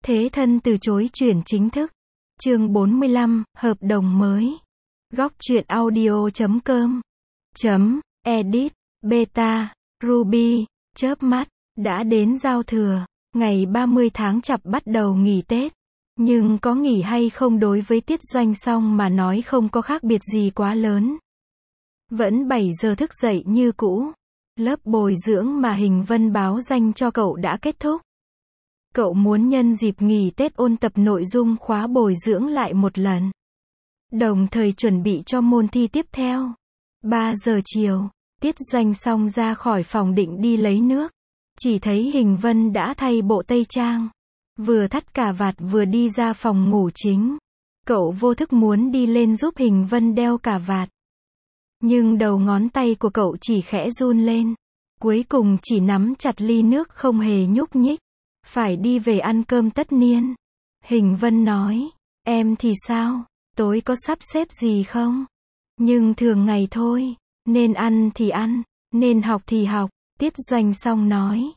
Thế thân từ chối chuyển chính thức. Chương 45, hợp đồng mới. Góc truyện audio.com .edit, beta, Ruby, chớp mắt, đã đến giao thừa, ngày 30 tháng Chạp bắt đầu nghỉ Tết. Nhưng có nghỉ hay không đối với Tiết Doanh Song mà nói không có khác biệt gì quá lớn. Vẫn 7 giờ thức dậy như cũ. Lớp bồi dưỡng mà Hình Vân báo danh cho cậu đã kết thúc. Cậu muốn nhân dịp nghỉ Tết ôn tập nội dung khóa bồi dưỡng lại một lần. Đồng thời chuẩn bị cho môn thi tiếp theo. 3 giờ chiều, Tiết Doanh Song ra khỏi phòng định đi lấy nước. Chỉ thấy Hình Vân đã thay bộ tây trang. Vừa thắt cà vạt vừa đi ra phòng ngủ chính. Cậu vô thức muốn đi lên giúp Hình Vân đeo cà vạt. Nhưng đầu ngón tay của cậu chỉ khẽ run lên. Cuối cùng chỉ nắm chặt ly nước không hề nhúc nhích. Phải đi về ăn cơm tất niên. Hình Vân nói, em thì sao, tối có sắp xếp gì không? Nhưng thường ngày thôi, nên ăn thì ăn, nên học thì học. Tiết Doanh Song nói,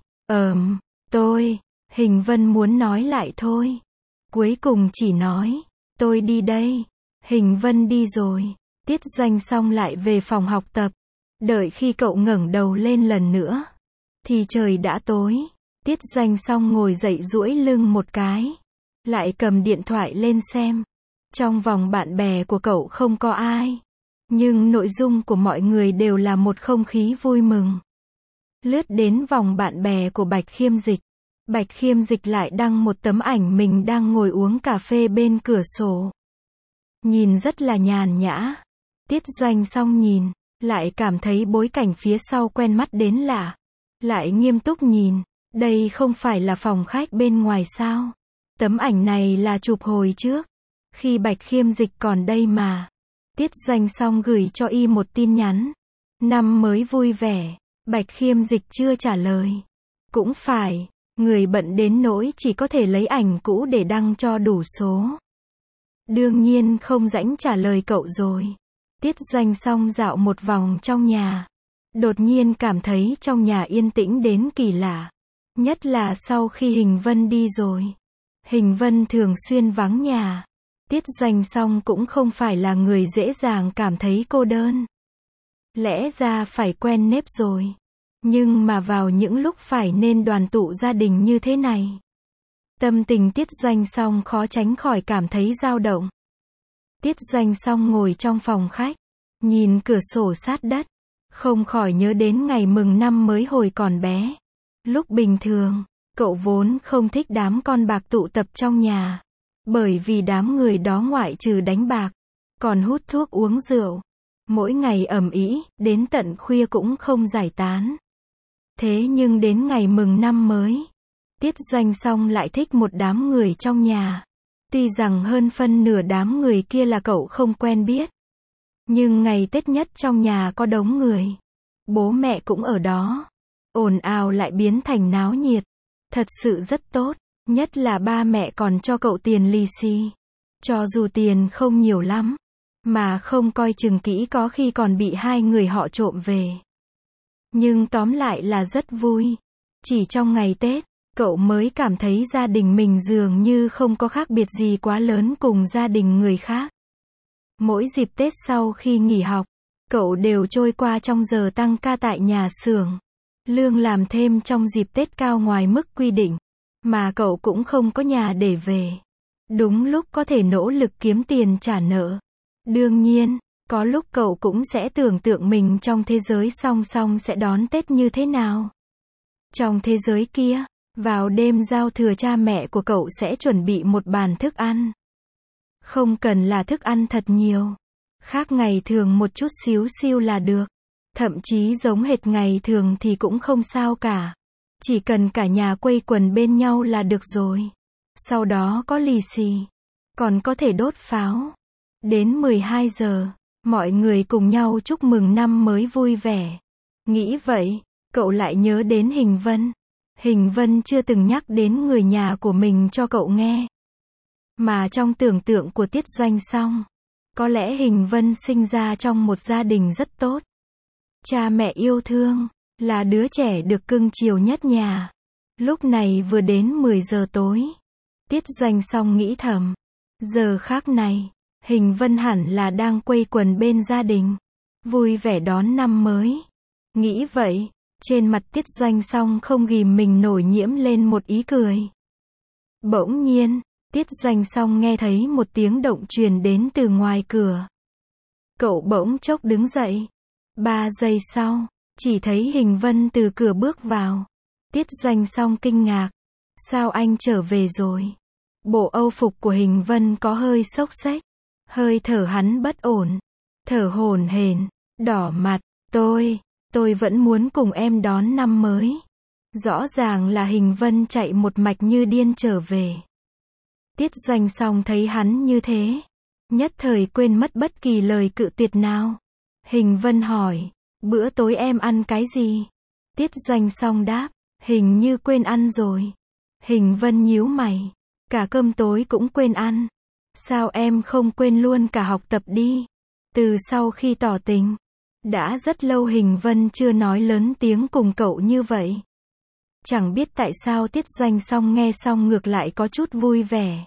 tôi, Hình Vân muốn nói lại thôi. Cuối cùng chỉ nói, tôi đi đây. Hình Vân đi rồi. Tiết Doanh Song lại về phòng học tập. Đợi khi cậu ngẩng đầu lên lần nữa, thì trời đã tối. Tiết Doanh Song ngồi dậy duỗi lưng một cái. Lại cầm điện thoại lên xem. Trong vòng bạn bè của cậu không có ai. Nhưng nội dung của mọi người đều là một không khí vui mừng. Lướt đến vòng bạn bè của Bạch Khiêm Dịch. Bạch Khiêm Dịch lại đăng một tấm ảnh mình đang ngồi uống cà phê bên cửa sổ. Nhìn rất là nhàn nhã. Tiết Doanh Song nhìn, lại cảm thấy bối cảnh phía sau quen mắt đến lạ. Lại nghiêm túc nhìn, đây không phải là phòng khách bên ngoài sao? Tấm ảnh này là chụp hồi trước, khi Bạch Khiêm Dịch còn đây mà. Tiết Doanh Song gửi cho y một tin nhắn. Năm mới vui vẻ. Bạch Khiêm Dịch chưa trả lời. Cũng phải, người bận đến nỗi chỉ có thể lấy ảnh cũ để đăng cho đủ số. Đương nhiên không rảnh trả lời cậu rồi. Tiết Doanh Song dạo một vòng trong nhà. Đột nhiên cảm thấy trong nhà yên tĩnh đến kỳ lạ. Nhất là sau khi Hình Vân đi rồi. Hình Vân thường xuyên vắng nhà. Tiết Doanh Song cũng không phải là người dễ dàng cảm thấy cô đơn. Lẽ ra phải quen nếp rồi. Nhưng mà vào những lúc phải nên đoàn tụ gia đình như thế này, tâm tình Tiết Doanh Song khó tránh khỏi cảm thấy dao động. Tiết Doanh Song ngồi trong phòng khách, nhìn cửa sổ sát đất, không khỏi nhớ đến ngày mừng năm mới hồi còn bé. Lúc bình thường, cậu vốn không thích đám con bạc tụ tập trong nhà. Bởi vì đám người đó ngoại trừ đánh bạc, còn hút thuốc uống rượu. Mỗi ngày ầm ĩ, đến tận khuya cũng không giải tán. Thế nhưng đến ngày mừng năm mới, Tiết Doanh Song lại thích một đám người trong nhà. Tuy rằng hơn phân nửa đám người kia là cậu không quen biết. Nhưng ngày Tết nhất trong nhà có đống người. Bố mẹ cũng ở đó. Ồn ào lại biến thành náo nhiệt. Thật sự rất tốt. Nhất là ba mẹ còn cho cậu tiền lì xì. Cho dù tiền không nhiều lắm, mà không coi chừng kỹ có khi còn bị hai người họ trộm về. Nhưng tóm lại là rất vui. Chỉ trong ngày Tết, cậu mới cảm thấy gia đình mình dường như không có khác biệt gì quá lớn cùng gia đình người khác. Mỗi dịp Tết sau khi nghỉ học, cậu đều trôi qua trong giờ tăng ca tại nhà xưởng. Lương làm thêm trong dịp Tết cao ngoài mức quy định, mà cậu cũng không có nhà để về. Đúng lúc có thể nỗ lực kiếm tiền trả nợ. Đương nhiên, có lúc cậu cũng sẽ tưởng tượng mình trong thế giới song song sẽ đón Tết như thế nào. Trong thế giới kia, vào đêm giao thừa cha mẹ của cậu sẽ chuẩn bị một bàn thức ăn. Không cần là thức ăn thật nhiều. Khác ngày thường một chút xíu xiu là được. Thậm chí giống hệt ngày thường thì cũng không sao cả. Chỉ cần cả nhà quây quần bên nhau là được rồi. Sau đó có lì xì. Còn có thể đốt pháo. Đến 12 giờ, mọi người cùng nhau chúc mừng năm mới vui vẻ. Nghĩ vậy, cậu lại nhớ đến Hình Vân. Hình Vân chưa từng nhắc đến người nhà của mình cho cậu nghe. Mà trong tưởng tượng của Tiết Doanh Song, có lẽ Hình Vân sinh ra trong một gia đình rất tốt. Cha mẹ yêu thương, là đứa trẻ được cưng chiều nhất nhà. Lúc này vừa đến 10 giờ tối. Tiết Doanh Song nghĩ thầm. Giờ khác này, Hình Vân hẳn là đang quây quần bên gia đình, vui vẻ đón năm mới. Nghĩ vậy, trên mặt Tiết Doanh Song không ghìm mình nổi nhiễm lên một ý cười. Bỗng nhiên, Tiết Doanh Song nghe thấy một tiếng động truyền đến từ ngoài cửa. Cậu bỗng chốc đứng dậy. 3 giây sau, chỉ thấy Hình Vân từ cửa bước vào. Tiết Doanh Song kinh ngạc. Sao anh trở về rồi? Bộ âu phục của Hình Vân có hơi xốc xếch. Hơi thở hắn bất ổn. Thở hổn hển, đỏ mặt. Tôi vẫn muốn cùng em đón năm mới. Rõ ràng là Hình Vân chạy một mạch như điên trở về. Tiết Doanh Song thấy hắn như thế, nhất thời quên mất bất kỳ lời cự tuyệt nào. Hình Vân hỏi, bữa tối em ăn cái gì? Tiết Doanh Song đáp, hình như quên ăn rồi. Hình Vân nhíu mày, cả cơm tối cũng quên ăn. Sao em không quên luôn cả học tập đi? Từ sau khi tỏ tình, đã rất lâu Hình Vân chưa nói lớn tiếng cùng cậu như vậy. Chẳng biết tại sao Tiết Doanh Song nghe xong ngược lại có chút vui vẻ.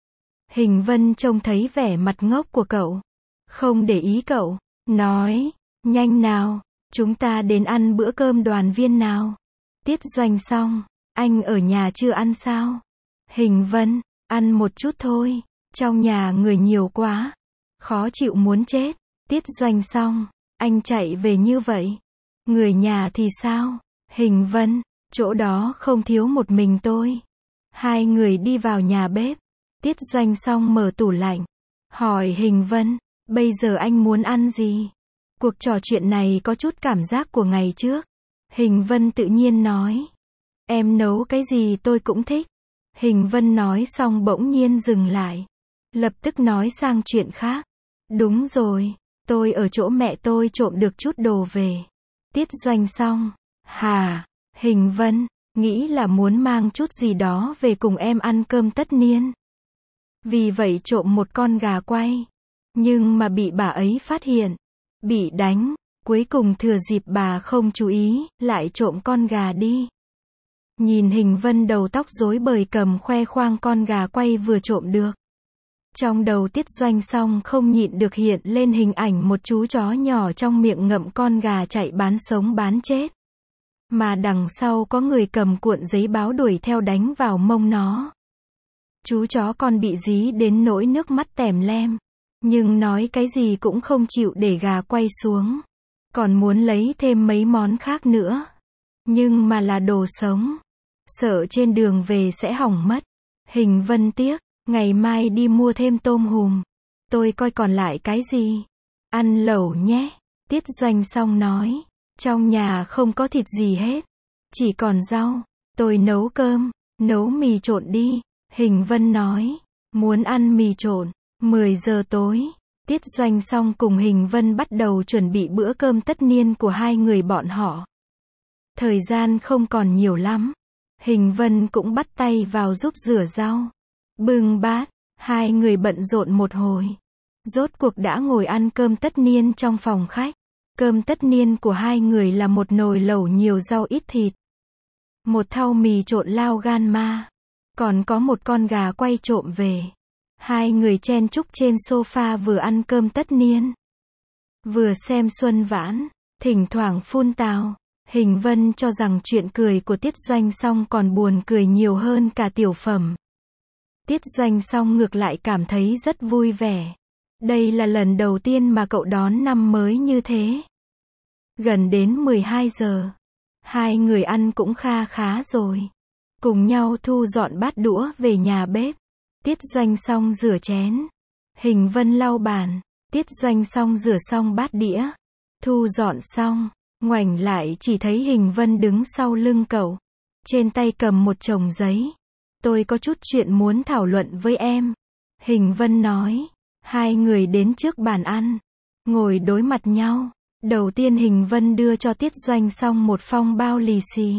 Hình Vân trông thấy vẻ mặt ngốc của cậu, không để ý cậu, nói, nhanh nào, chúng ta đến ăn bữa cơm đoàn viên nào. Tiết Doanh Song, anh ở nhà chưa ăn sao? Hình Vân, ăn một chút thôi, trong nhà người nhiều quá, khó chịu muốn chết. Tiết Doanh Song, anh chạy về như vậy, người nhà thì sao? Hình Vân, chỗ đó không thiếu một mình tôi. Hai người đi vào nhà bếp. Tiết Doanh Song mở tủ lạnh, hỏi Hình Vân, bây giờ anh muốn ăn gì? Cuộc trò chuyện này có chút cảm giác của ngày trước. Hình Vân tự nhiên nói, em nấu cái gì tôi cũng thích. Hình Vân nói xong bỗng nhiên dừng lại, lập tức nói sang chuyện khác. Đúng rồi, tôi ở chỗ mẹ tôi trộm được chút đồ về. Tiết Doanh Song, hả? Hình Vân, nghĩ là muốn mang chút gì đó về cùng em ăn cơm tất niên. Vì vậy trộm một con gà quay. Nhưng mà bị bà ấy phát hiện. Bị đánh. Cuối cùng thừa dịp bà không chú ý, lại trộm con gà đi. Nhìn Hình Vân đầu tóc rối bời cầm khoe khoang con gà quay vừa trộm được. Trong đầu Tiết Doanh Song không nhịn được hiện lên hình ảnh một chú chó nhỏ trong miệng ngậm con gà chạy bán sống bán chết. Mà đằng sau có người cầm cuộn giấy báo đuổi theo đánh vào mông nó. Chú chó con bị dí đến nỗi nước mắt tèm lem. Nhưng nói cái gì cũng không chịu để gà quay xuống. Còn muốn lấy thêm mấy món khác nữa. Nhưng mà là đồ sống. Sợ trên đường về sẽ hỏng mất. Hình Vân tiếc, ngày mai đi mua thêm tôm hùm. Tôi coi còn lại cái gì. Ăn lẩu nhé. Tiết Doanh Song nói. Trong nhà không có thịt gì hết. Chỉ còn rau. Tôi nấu cơm, nấu mì trộn đi. Hình Vân nói. Muốn ăn mì trộn. 10 giờ tối. Tiết Doanh Song cùng Hình Vân bắt đầu chuẩn bị bữa cơm tất niên của hai người bọn họ. Thời gian không còn nhiều lắm. Hình Vân cũng bắt tay vào giúp rửa rau, bưng bát. Hai người bận rộn một hồi. Rốt cuộc đã ngồi ăn cơm tất niên trong phòng khách. Cơm tất niên của hai người là một nồi lẩu nhiều rau ít thịt. Một thau mì trộn lao gan ma. Còn có một con gà quay trộm về. Hai người chen chúc trên sofa vừa ăn cơm tất niên, vừa xem Xuân Vãn, thỉnh thoảng phun tào. Hình Vân cho rằng chuyện cười của Tiết Doanh Song còn buồn cười nhiều hơn cả tiểu phẩm. Tiết Doanh Song ngược lại cảm thấy rất vui vẻ. Đây là lần đầu tiên mà cậu đón năm mới như thế. Gần đến 12 giờ. Hai người ăn cũng kha khá rồi. Cùng nhau thu dọn bát đũa về nhà bếp. Tiết Doanh Song rửa chén. Hình Vân lau bàn. Tiết Doanh Song rửa xong bát đĩa. Thu dọn xong, ngoảnh lại chỉ thấy Hình Vân đứng sau lưng cậu. Trên tay cầm một chồng giấy. Tôi có chút chuyện muốn thảo luận với em. Hình Vân nói. Hai người đến trước bàn ăn. Ngồi đối mặt nhau. Đầu tiên Hình Vân đưa cho Tiết Doanh Song một phong bao lì xì.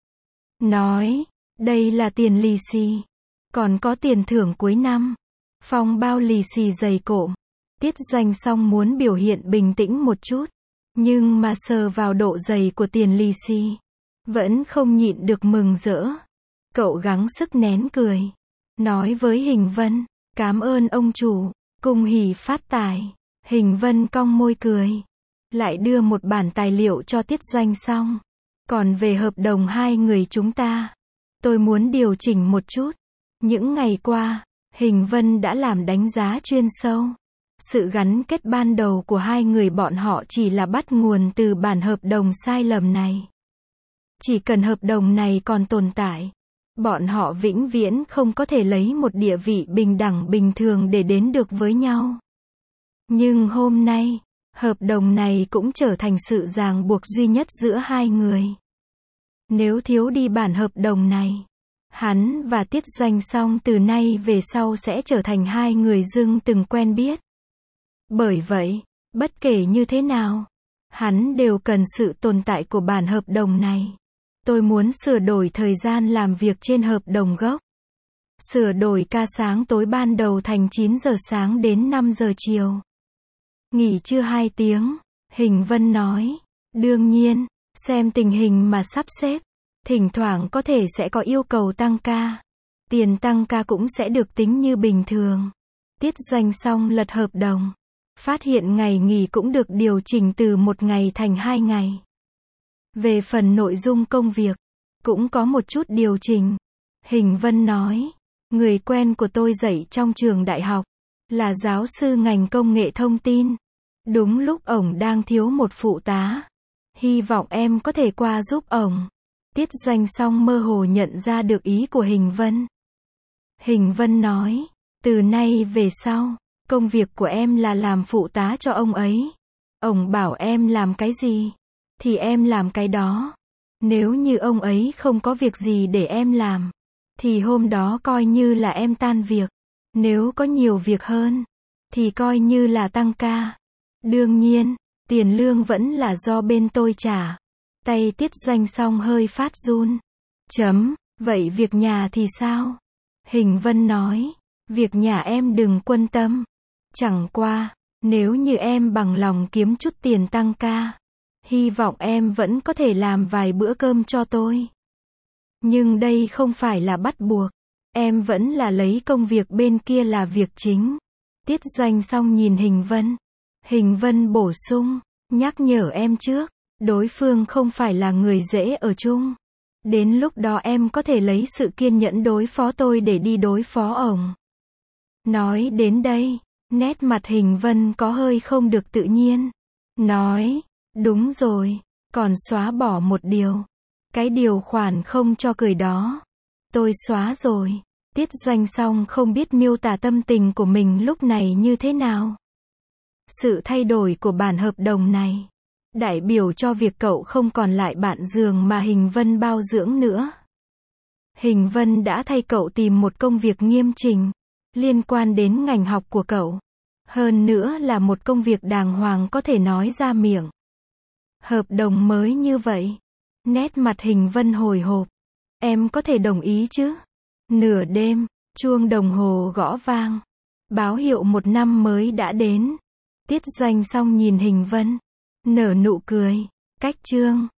Nói. Đây là tiền lì xì. Còn có tiền thưởng cuối năm. Phong bao lì xì dày cộm. Tiết Doanh Song muốn biểu hiện bình tĩnh một chút. Nhưng mà sờ vào độ dày của tiền lì xì. Vẫn không nhịn được mừng rỡ. Cậu gắng sức nén cười. nói với Hình Vân, cảm ơn ông chủ, cùng hỉ phát tài. Hình Vân cong môi cười, lại đưa một bản tài liệu cho Tiết Doanh xong. Còn về hợp đồng hai người chúng ta, tôi muốn điều chỉnh một chút. Những ngày qua, Hình Vân đã làm đánh giá chuyên sâu. Sự gắn kết ban đầu của hai người bọn họ chỉ là bắt nguồn từ bản hợp đồng sai lầm này. Chỉ cần hợp đồng này còn tồn tại, bọn họ vĩnh viễn không có thể lấy một địa vị bình đẳng bình thường để đến được với nhau. Nhưng hôm nay, hợp đồng này cũng trở thành sự ràng buộc duy nhất giữa hai người. Nếu thiếu đi bản hợp đồng này, hắn và Tiết Doanh Song từ nay về sau sẽ trở thành hai người dưng từng quen biết. Bởi vậy, bất kể như thế nào, hắn đều cần sự tồn tại của bản hợp đồng này. Tôi muốn sửa đổi thời gian làm việc trên hợp đồng gốc. Sửa đổi ca sáng tối ban đầu thành 9 giờ sáng đến 5 giờ chiều. Nghỉ trưa 2 tiếng, Hình Vân nói. Đương nhiên, xem tình hình mà sắp xếp. Thỉnh thoảng có thể sẽ có yêu cầu tăng ca. Tiền tăng ca cũng sẽ được tính như bình thường. Tiết Doanh Song lật hợp đồng. Phát hiện ngày nghỉ cũng được điều chỉnh từ 1 ngày thành 2 ngày. Về phần nội dung công việc, cũng có một chút điều chỉnh. Hình Vân nói, người quen của tôi dạy trong trường đại học, là giáo sư ngành công nghệ thông tin. Đúng lúc ổng đang thiếu một phụ tá. Hy vọng em có thể qua giúp ổng. Tiết Doanh Song mơ hồ nhận ra được ý của Hình Vân. Hình Vân nói, từ nay về sau, công việc của em là làm phụ tá cho ông ấy. Ổng bảo em làm cái gì, thì em làm cái đó. Nếu như ông ấy không có việc gì để em làm, thì hôm đó coi như là em tan việc. Nếu có nhiều việc hơn, thì coi như là tăng ca. Đương nhiên, tiền lương vẫn là do bên tôi trả. Tay Tiết Doanh Song hơi phát run. Vậy việc nhà thì sao? Hình Vân nói, việc nhà em đừng quan tâm. Chẳng qua, nếu như em bằng lòng kiếm chút tiền tăng ca, hy vọng em vẫn có thể làm vài bữa cơm cho tôi. Nhưng đây không phải là bắt buộc. Em vẫn là lấy công việc bên kia là việc chính. Tiết Doanh Song nhìn Hình Vân. Hình Vân bổ sung, nhắc nhở em trước, đối phương không phải là người dễ ở chung. Đến lúc đó em có thể lấy sự kiên nhẫn đối phó tôi để đi đối phó ổng. Nói đến đây, nét mặt Hình Vân có hơi không được tự nhiên. Nói, đúng rồi, còn xóa bỏ một điều. Cái điều khoản không cho cười đó. Tôi xóa rồi. Tiết Doanh Song không biết miêu tả tâm tình của mình lúc này như thế nào. Sự thay đổi của bản hợp đồng này đại biểu cho việc cậu không còn lại bạn giường mà Hình Vân bao dưỡng nữa. Hình Vân đã thay cậu tìm một công việc nghiêm chỉnh, liên quan đến ngành học của cậu. Hơn nữa là một công việc đàng hoàng có thể nói ra miệng. Hợp đồng mới như vậy. Nét mặt Hình Vân hồi hộp. Em có thể đồng ý chứ? Nửa đêm, chuông đồng hồ gõ vang. Báo hiệu một năm mới đã đến. Tiết Doanh Song nhìn Hình Vân, nở nụ cười. Cách chương